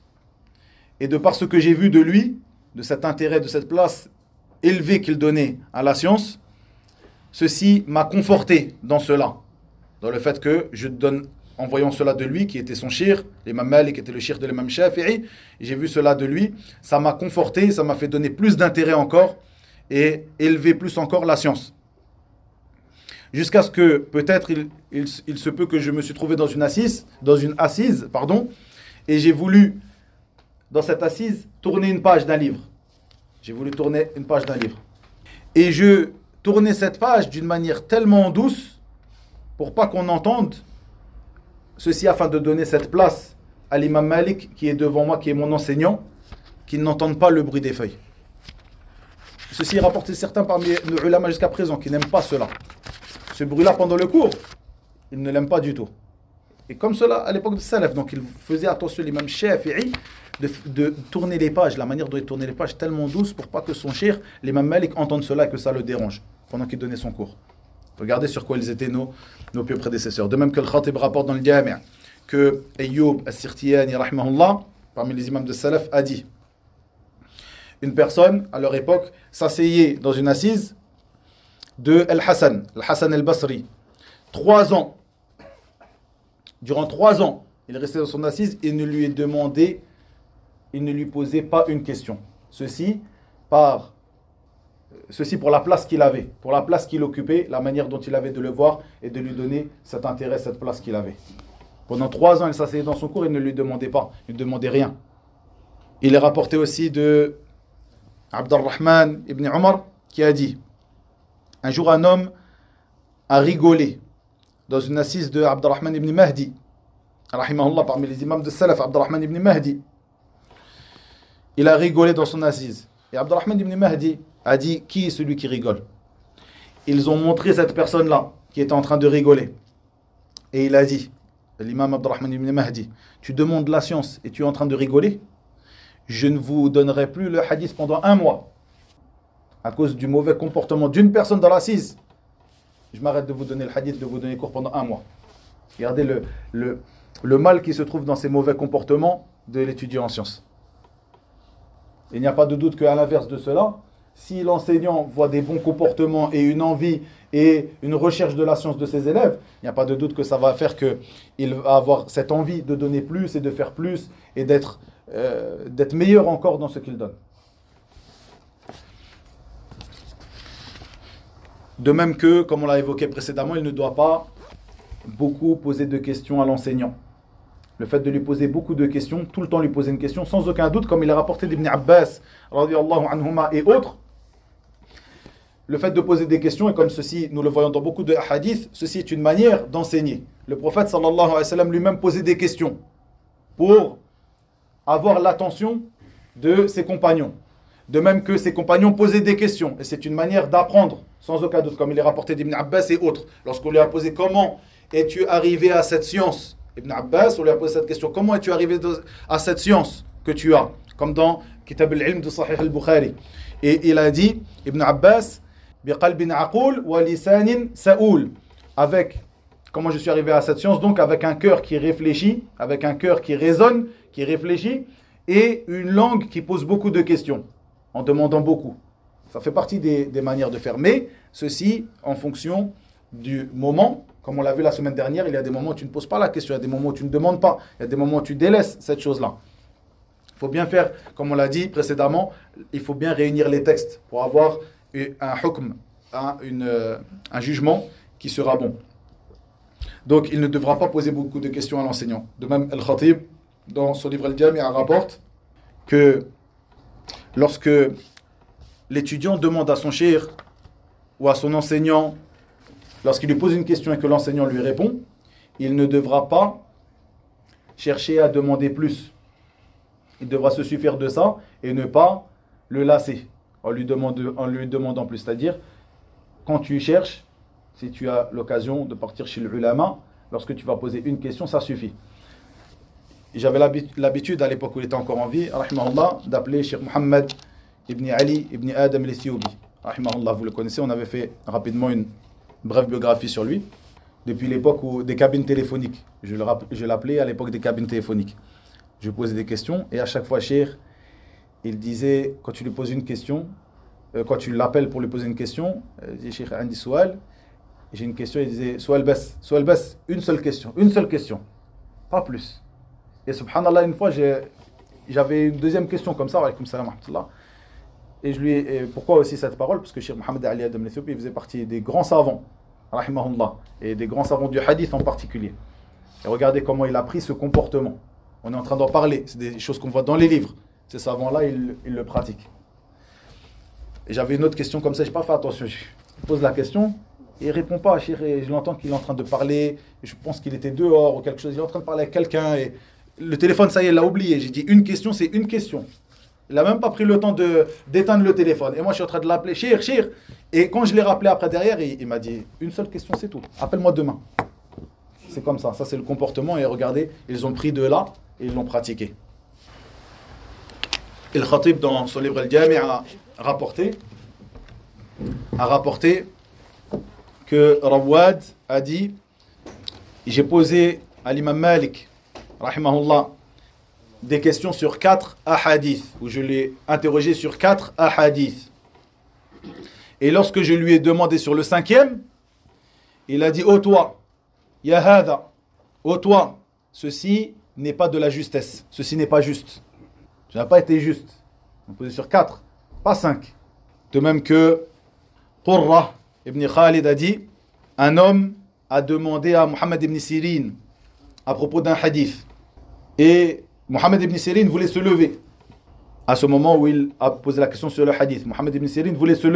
Et de par ce que j'ai vu de lui, de cet intérêt, de cette place élevée qu'il donnait à la science, ceci m'a conforté dans cela, dans le fait que je donne, en voyant cela de lui, qui était son shir, l'imam Malik était le shir de l'imam Shafi'i, j'ai vu cela de lui, ça m'a conforté, ça m'a fait donner plus d'intérêt encore et élever plus encore la science. Jusqu'à ce que, peut-être, il se peut que je me suis trouvé dans une assise, et j'ai voulu, dans cette assise, tourner une page d'un livre. J'ai voulu tourner une page d'un livre. Et je tournais cette page d'une manière tellement douce, pour pas qu'on entende, ceci afin de donner cette place à l'imam Malik qui est devant moi, qui est mon enseignant, qui n'entende pas le bruit des feuilles. Ceci est rapporté certains parmi nos ulama jusqu'à présent qui n'aiment pas cela. Ce bruit-là pendant le cours, ils ne l'aiment pas du tout. Et comme cela à l'époque de Salaf, donc il faisait attention l'imam Shafi'i de tourner les pages, la manière de tourner les pages tellement douce pour pas que son shir, l'imam Malik, entende cela et que ça le dérange pendant qu'il donnait son cours. Regardez sur quoi ils étaient nos pieux prédécesseurs. De même que le Khatib rapporte dans le Jami' que Ayyub as-Sirtiyani, rahimahullah, parmi les imams de Salaf, a dit une personne, à leur époque, s'asseyait dans une assise de Al-Hassan al-Basri. 3 ans. Durant 3 ans, il restait dans son assise et ne lui posait pas une question. Ceci pour la place qu'il avait, pour la place qu'il occupait, la manière dont il avait de le voir et de lui donner cet intérêt, cette place qu'il avait. Pendant 3 ans, il s'asseyait dans son cours et ne lui demandait pas, il ne demandait rien. Il est rapporté aussi de Abdurrahman ibn Omar, qui a dit, un jour un homme a rigolé dans une assise de Abdurrahman ibn Mahdi, rahimahullah, parmi les imams de Salaf, Abdurrahman ibn Mahdi. Il a rigolé dans son assise. Et Abdurrahman ibn Mahdi a dit, qui est celui qui rigole? Ils ont montré cette personne-là qui était en train de rigoler. Et il a dit, l'imam Abdurrahman ibn Mahdi, tu demandes la science et tu es en train de rigoler? Je ne vous donnerai plus le hadith pendant 1 mois. À cause du mauvais comportement d'une personne dans l'assise, je m'arrête de vous donner le hadith, de vous donner cours pendant 1 mois. Regardez le mal qui se trouve dans ces mauvais comportements de l'étudiant en sciences. Il n'y a pas de doute qu'à l'inverse de cela, si l'enseignant voit des bons comportements et une envie et une recherche de la science de ses élèves, il n'y a pas de doute que ça va faire qu'il va avoir cette envie de donner plus et de faire plus et d'être meilleur encore dans ce qu'il donne. De même que, comme on l'a évoqué précédemment, il ne doit pas beaucoup poser de questions à l'enseignant. Le fait de lui poser beaucoup de questions, tout le temps lui poser une question, sans aucun doute, comme il est rapporté d'Ibn Abbas, radiyallahu anhuma et autres, le fait de poser des questions, et comme ceci, nous le voyons dans beaucoup de hadiths, ceci est une manière d'enseigner. Le prophète sallallahu alayhi wa sallam lui-même posait des questions pour avoir l'attention de ses compagnons. De même que ses compagnons posaient des questions. Et c'est une manière d'apprendre, sans aucun doute, comme il est rapporté d'Ibn Abbas et autres. Lorsqu'on lui a posé comment es-tu arrivé à cette science, Ibn Abbas, on lui a posé cette question, comment es-tu arrivé à cette science que tu as? Comme dans Kitab al-Ilm de Sahih al-Bukhari. Et il a dit, Ibn Abbas, biqalbin aqul wa lisanin sa'oul. Avec, comment je suis arrivé à cette science? Donc avec un cœur qui réfléchit, avec un cœur qui raisonne, qui réfléchit, et une langue qui pose beaucoup de questions, en demandant beaucoup. Ça fait partie des manières de faire. Mais ceci, en fonction du moment, comme on l'a vu la semaine dernière, il y a des moments où tu ne poses pas la question, il y a des moments où tu ne demandes pas, il y a des moments où tu délaisses cette chose-là. Il faut bien faire, comme on l'a dit précédemment, il faut bien réunir les textes pour avoir un hukm, un jugement qui sera bon. Donc il ne devra pas poser beaucoup de questions à l'enseignant. De même, Al-Khatib, dans son livre Al-Jami'a, rapporte que lorsque l'étudiant demande à son cheikh ou à son enseignant, lorsqu'il lui pose une question et que l'enseignant lui répond, il ne devra pas chercher à demander plus. Il devra se suffire de ça et ne pas le lasser en lui demandant plus. C'est-à-dire, quand tu cherches, si tu as l'occasion de partir chez l'ulama, lorsque tu vas poser une question, ça suffit. J'avais l'habitude, à l'époque où il était encore en vie, rahimahullah, d'appeler Cheikh Mohammed ibn Ali ibn Adam al-Ethiopi. Rahimahullah, vous le connaissez, on avait fait rapidement une brève biographie sur lui, depuis l'époque des cabines téléphoniques. Je l'appelais à l'époque des cabines téléphoniques. Je lui posais des questions, et à chaque fois, Cheikh, il disait, quand tu lui poses une question, quand tu l'appelles pour lui poser une question, il dit, Cheikh Andi Soual, j'ai une question, il disait, Soual Bas, une seule question, pas plus. Et subhanallah, une fois, j'avais une deuxième question comme ça, alaykoum salam wa rahmatullah. Et pourquoi aussi cette parole? Parce que Cheikh Mohammed Ali Adam al-Ethiopi faisait partie des grands savants, rahimahullah, et des grands savants du hadith en particulier. Et regardez comment il a pris ce comportement. On est en train d'en parler, c'est des choses qu'on voit dans les livres. Ces savants-là, ils le pratiquent. Et j'avais une autre question comme ça, je n'ai pas fait attention. Je pose la question, et il ne répond pas. Je l'entends qu'il est en train de parler, et je pense qu'il était dehors ou quelque chose. Il est en train de parler avec quelqu'un, et le téléphone, ça y est, il l'a oublié. J'ai dit une question, c'est une question. Il n'a même pas pris le temps d'éteindre le téléphone. Et moi, je suis en train de l'appeler, Chir. Et quand je l'ai rappelé après derrière, il m'a dit, une seule question, c'est tout. Appelle-moi demain. C'est comme ça. Ça, c'est le comportement. Et regardez, ils ont pris de là et ils l'ont pratiqué. Et le Khatib, dans son livre Al-Jami', a rapporté que Rawad a dit, j'ai posé à l'imam Malik, rahimahullah, des questions sur 4 ahadiths, où je l'ai interrogé sur 4 ahadiths. Et lorsque je lui ai demandé sur le 5e, il a dit, ô toi, ya hada, ô toi, ceci n'est pas de la justesse, ceci n'est pas juste. Tu n'as pas été juste. On posé sur 4, pas 5. De même que Qurra ibn Khalid a dit, un homme a demandé à Muhammad ibn Sirin à propos d'un hadith. Et Muhammad ibn Sirin voulait se lever. À ce moment où il a posé la question sur le hadith, Muhammad ibn Sirin voulait se lever.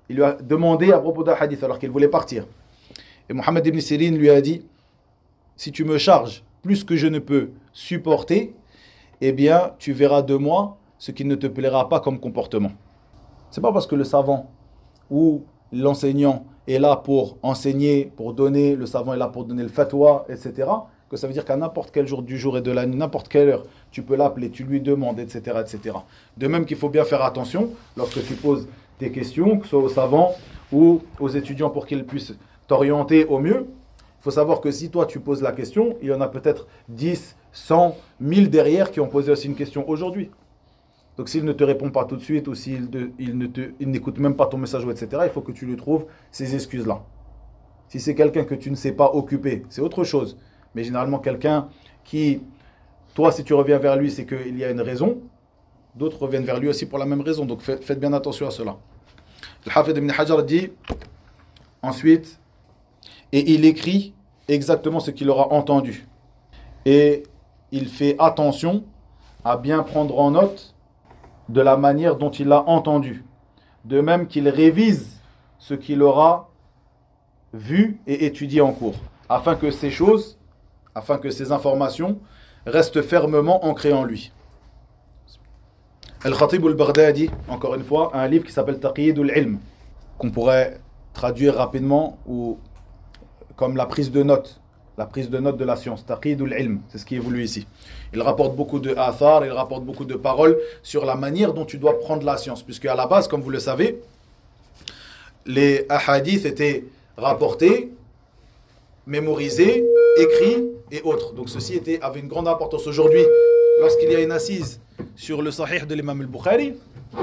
Il lui a demandé à propos d'un hadith alors qu'il voulait partir. Et Mohammed ibn Sirin lui a dit, si tu me charges plus que je ne peux supporter, eh bien, tu verras de moi ce qui ne te plaira pas comme comportement. C'est pas parce que le savant ou l'enseignant est là pour enseigner, pour donner, le savant est là pour donner le fatwa, etc., que ça veut dire qu'à n'importe quel jour du jour et de la nuit, n'importe quelle heure, tu peux l'appeler, tu lui demandes, etc., etc. De même qu'il faut bien faire attention lorsque tu poses tes questions, que ce soit aux savants ou aux étudiants pour qu'ils puissent t'orienter au mieux. Il faut savoir que si toi tu poses la question, il y en a peut-être 10, 100, 1000 derrière qui ont posé aussi une question aujourd'hui. Donc s'il ne te répond pas tout de suite ou s'il n'écoute même pas ton message, etc., il faut que tu lui trouves ces excuses-là. Si c'est quelqu'un que tu ne sais pas occuper, c'est autre chose. Mais généralement quelqu'un qui, toi si tu reviens vers lui, c'est qu'il y a une raison. D'autres reviennent vers lui aussi pour la même raison. Donc faites bien attention à cela. Le Hafid ibn Hajar dit ensuite, et il écrit exactement ce qu'il aura entendu. Et il fait attention à bien prendre en note de la manière dont il l'a entendu. De même qu'il révise ce qu'il aura vu et étudié en cours. Afin que ces informations restent fermement ancrées en lui. Al-Khatib al-Baghdadi, encore une fois, a un livre qui s'appelle Taqyid al-Ilm, qu'on pourrait traduire rapidement ou comme la prise de notes de la science. Taqyid al-Ilm, c'est ce qui est voulu ici. Il rapporte beaucoup de athar, il rapporte beaucoup de paroles sur la manière dont tu dois prendre la science. Puisque à la base, comme vous le savez, les ahadiths étaient rapportés, mémorisés, écrits et autres. Donc ceci avait une grande importance. Aujourd'hui, lorsqu'il y a une assise sur le Sahih de l'imam al-Bukhari,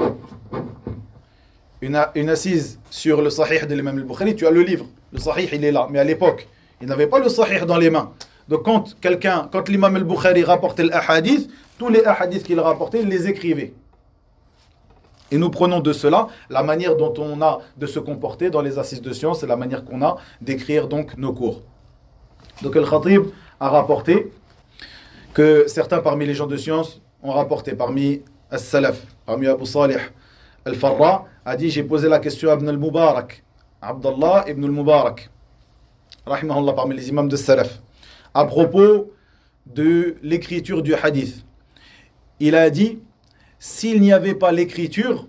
une assise sur le Sahih de l'imam al-Bukhari, tu as le livre. Le Sahih, il est là. Mais à l'époque, il n'avait pas le Sahih dans les mains. Donc quand l'imam al-Bukhari rapportait l'ahadith, tous les ahadiths qu'il rapportait, il les écrivait. Et nous prenons de cela la manière dont on a de se comporter dans les assises de sciences et la manière qu'on a d'écrire donc nos cours. Donc Al-Khatib a rapporté que certains parmi les gens de science ont rapporté, parmi As-Salaf, parmi Abu Salih Al-Farra, a dit, j'ai posé la question à Ibn al-Mubarak, Abdallah ibn al-Mubarak, rahimahullah, parmi les imams de Salaf, à propos de l'écriture du hadith. Il a dit, s'il n'y avait pas l'écriture,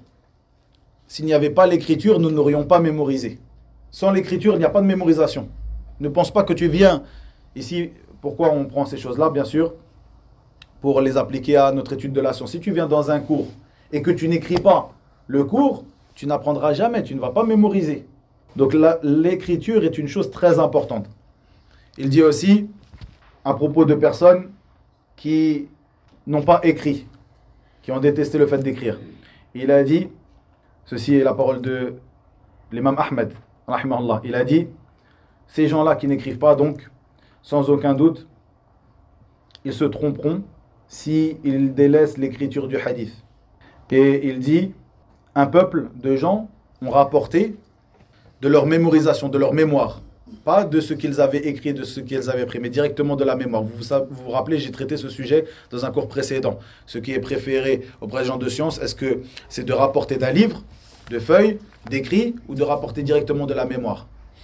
nous n'aurions pas mémorisé. Sans l'écriture, il n'y a pas de mémorisation. Ne pense pas que tu viens ici. Pourquoi on prend ces choses-là? Bien sûr, pour les appliquer à notre étude de la science. Si tu viens dans un cours et que tu n'écris pas le cours, tu n'apprendras jamais, tu ne vas pas mémoriser. Donc l'écriture est une chose très importante. Il dit aussi, à propos de personnes qui n'ont pas écrit, qui ont détesté le fait d'écrire. Il a dit, ceci est la parole de l'imam Ahmed, rahimahullah. Il a dit, ces gens-là qui n'écrivent pas, donc, sans aucun doute, ils se tromperont s'ils délaissent l'écriture du hadith. Et il dit, un peuple de gens ont rapporté de leur mémorisation, de leur mémoire. Pas de ce qu'ils avaient écrit, de ce qu'ils avaient pris, mais directement de la mémoire. Vous vous rappelez, j'ai traité ce sujet dans un cours précédent. Ce qui est préféré auprès des gens de science, est-ce que c'est de rapporter d'un livre, de feuilles, d'écrits, ou de rapporter directement de la mémoire?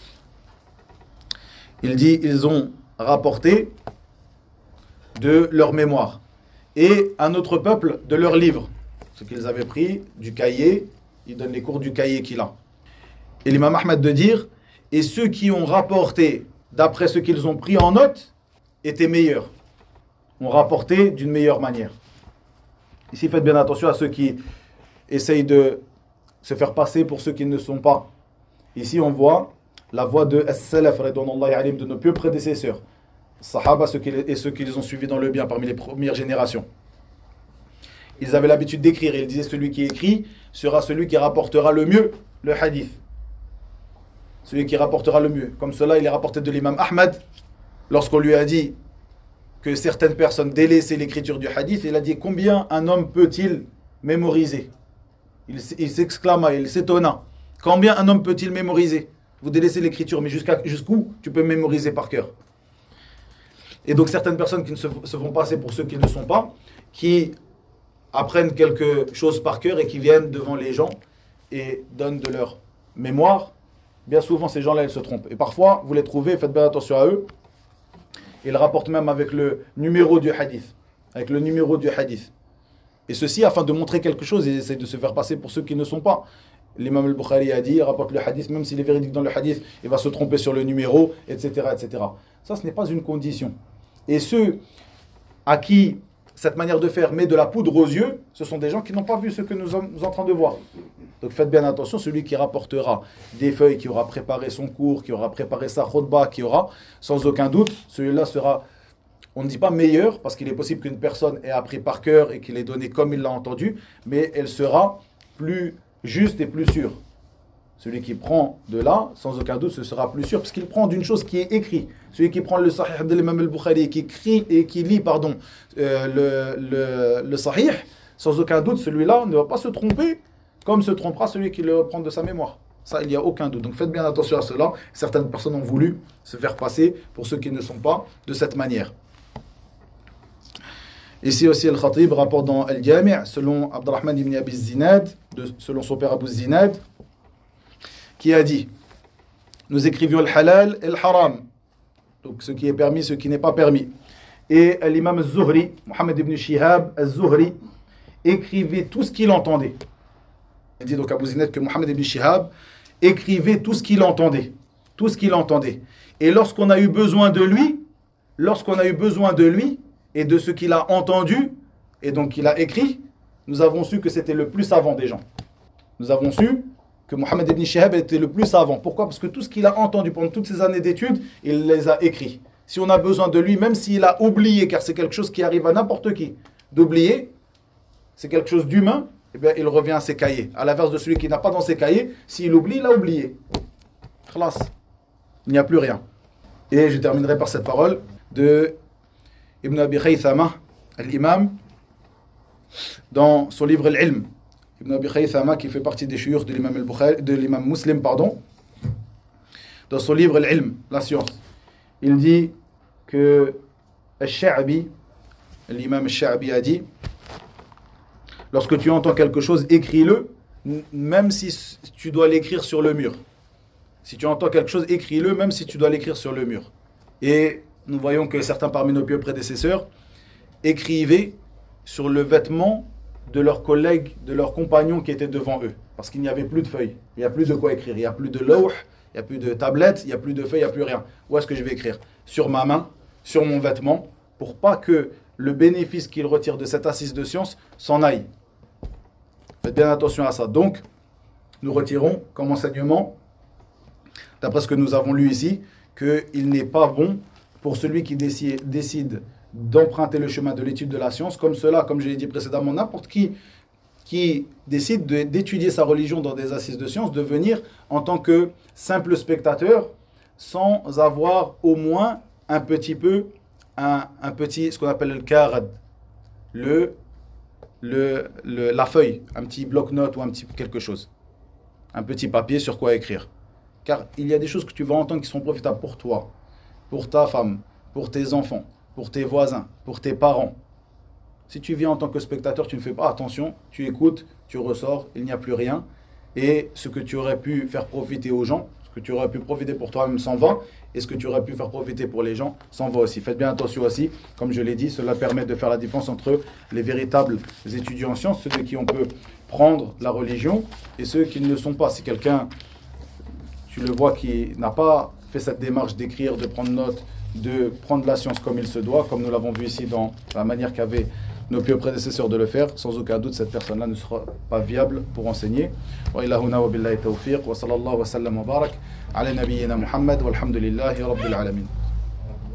Il dit, ils ont rapporté de leur mémoire. Et un autre peuple de leur livre. Ce qu'ils avaient pris du cahier, il donne les cours du cahier qu'il a. Et l'imam Ahmed de dire, et ceux qui ont rapporté d'après ce qu'ils ont pris en note étaient meilleurs. Ont rapporté d'une meilleure manière. Ici, faites bien attention à ceux qui essayent de se faire passer pour ceux qui ne sont pas. Ici, on voit la voie de As-Salaf, de nos pieux prédécesseurs. Sahaba, ceux qui les ont suivis dans le bien parmi les premières générations. Ils avaient l'habitude d'écrire et ils disaient, celui qui écrit sera celui qui rapportera le mieux le hadith. Celui qui rapportera le mieux. Comme cela, il est rapporté de l'imam Ahmed, lorsqu'on lui a dit que certaines personnes délaissaient l'écriture du hadith, il a dit, combien un homme peut-il mémoriser? Il s'exclama, il s'étonna. Combien un homme peut-il mémoriser? Vous délaissez l'écriture, mais jusqu'où tu peux mémoriser par cœur? Et donc certaines personnes qui se font passer pour ceux qui ne sont pas, qui apprennent quelque chose par cœur et qui viennent devant les gens et donnent de leur mémoire, bien souvent ces gens-là ils se trompent. Et parfois, vous les trouvez, faites bien attention à eux, ils rapportent même avec le numéro du hadith. Avec le numéro du hadith. Et ceci afin de montrer quelque chose, ils essaient de se faire passer pour ceux qui ne sont pas. L'imam al-Bukhari a dit, il rapporte le hadith, même s'il est véridique dans le hadith, il va se tromper sur le numéro, etc., etc. Ça, ce n'est pas une condition. Et ceux à qui cette manière de faire met de la poudre aux yeux, ce sont des gens qui n'ont pas vu ce que nous sommes en train de voir. Donc faites bien attention, celui qui rapportera des feuilles, qui aura préparé son cours, qui aura préparé sa khutbah, qui aura, sans aucun doute, celui-là sera, on ne dit pas meilleur, parce qu'il est possible qu'une personne ait appris par cœur et qu'il ait donné comme il l'a entendu, mais elle sera plus juste et plus sûre. Celui qui prend de là, sans aucun doute, ce sera plus sûr, parce qu'il prend d'une chose qui est écrite. Celui qui prend le Sahih de l'imam al-Bukhari et qui lit le Sahih, sans aucun doute, celui-là ne va pas se tromper, comme se trompera celui qui le prend de sa mémoire. Ça, il n'y a aucun doute. Donc faites bien attention à cela. Certaines personnes ont voulu se faire passer pour ceux qui ne sont pas de cette manière. Ici aussi, Al-Khatib rapporte dans Al-Jami', selon Abdurrahman ibn Abi Zinad, selon son père Abu Zinad, qui a dit, nous écrivions le halal et le haram, donc ce qui est permis, ce qui n'est pas permis. Et l'imam al-Zuhri, Mohammed ibn Shihab al-Zuhri, écrivait tout ce qu'il entendait. Il dit donc à Abu Zinad que Mohammed ibn Shihab écrivait tout ce qu'il entendait. Tout ce qu'il entendait. Et lorsqu'on a eu besoin de lui, et de ce qu'il a entendu, et donc qu'il a écrit, nous avons su que c'était le plus savant des gens. Nous avons su que Mohammed ibn Shihab était le plus savant. Pourquoi ? Parce que tout ce qu'il a entendu pendant toutes ces années d'études, il les a écrits. Si on a besoin de lui, même s'il a oublié, car c'est quelque chose qui arrive à n'importe qui, d'oublier, c'est quelque chose d'humain, eh bien, il revient à ses cahiers. À l'inverse de celui qui n'a pas dans ses cahiers, s'il oublie, il a oublié. Khlas. Il n'y a plus rien. Et je terminerai par cette parole de Ibn Abi Khaythama, l'imam, dans son livre Al-Ilm. Ibn Abi Khaythama, qui fait partie des chouyours de l'imam Muslim, dans son livre Al-Ilm, la science. Il dit que Al-Sha'bi, l'imam Al-Sha'bi a dit, lorsque tu entends quelque chose, écris-le, même si tu dois l'écrire sur le mur. Si tu entends quelque chose, écris-le, même si tu dois l'écrire sur le mur. Et nous voyons que certains parmi nos pieux prédécesseurs écrivaient sur le vêtement de leurs collègues, de leurs compagnons qui étaient devant eux. Parce qu'il n'y avait plus de feuilles, il n'y a plus de quoi écrire, il n'y a plus de lawh, il n'y a plus de tablette, il n'y a plus de feuilles, il n'y a plus rien. Où est-ce que je vais écrire ? Sur ma main, sur mon vêtement, pour pas que le bénéfice qu'il retire de cette assise de science s'en aille. Faites bien attention à ça. Donc, nous retirons comme enseignement, d'après ce que nous avons lu ici, qu'il n'est pas bon pour celui qui décide d'emprunter le chemin de l'étude de la science, comme cela, comme je l'ai dit précédemment, n'importe qui décide d'étudier sa religion dans des assises de science, de venir en tant que simple spectateur, sans avoir au moins un petit peu, ce qu'on appelle le karad, la feuille, un petit bloc-notes ou un petit quelque chose, un petit papier sur quoi écrire. Car il y a des choses que tu vas entendre qui sont profitables pour toi, pour ta femme, pour tes enfants, pour tes voisins, pour tes parents. Si tu viens en tant que spectateur, tu ne fais pas attention, tu écoutes, tu ressors, il n'y a plus rien. Et ce que tu aurais pu faire profiter aux gens, ce que tu aurais pu profiter pour toi-même s'en va, et ce que tu aurais pu faire profiter pour les gens s'en va aussi. Faites bien attention aussi, comme je l'ai dit, cela permet de faire la différence entre les véritables étudiants en sciences, ceux de qui on peut prendre la religion, et ceux qui ne le sont pas. Si quelqu'un, tu le vois, qui n'a pas fait cette démarche d'écrire, de prendre note, de prendre la science comme il se doit, comme nous l'avons vu ici dans la manière qu'avaient nos pieux prédécesseurs de le faire, sans aucun doute cette personne-là ne sera pas viable pour enseigner. Wa ilahuna wa billahi tawfiq wa sallallahu wa sallam wa barak ala nabiyyina Muhammad walhamdulillahi rabbil alamin.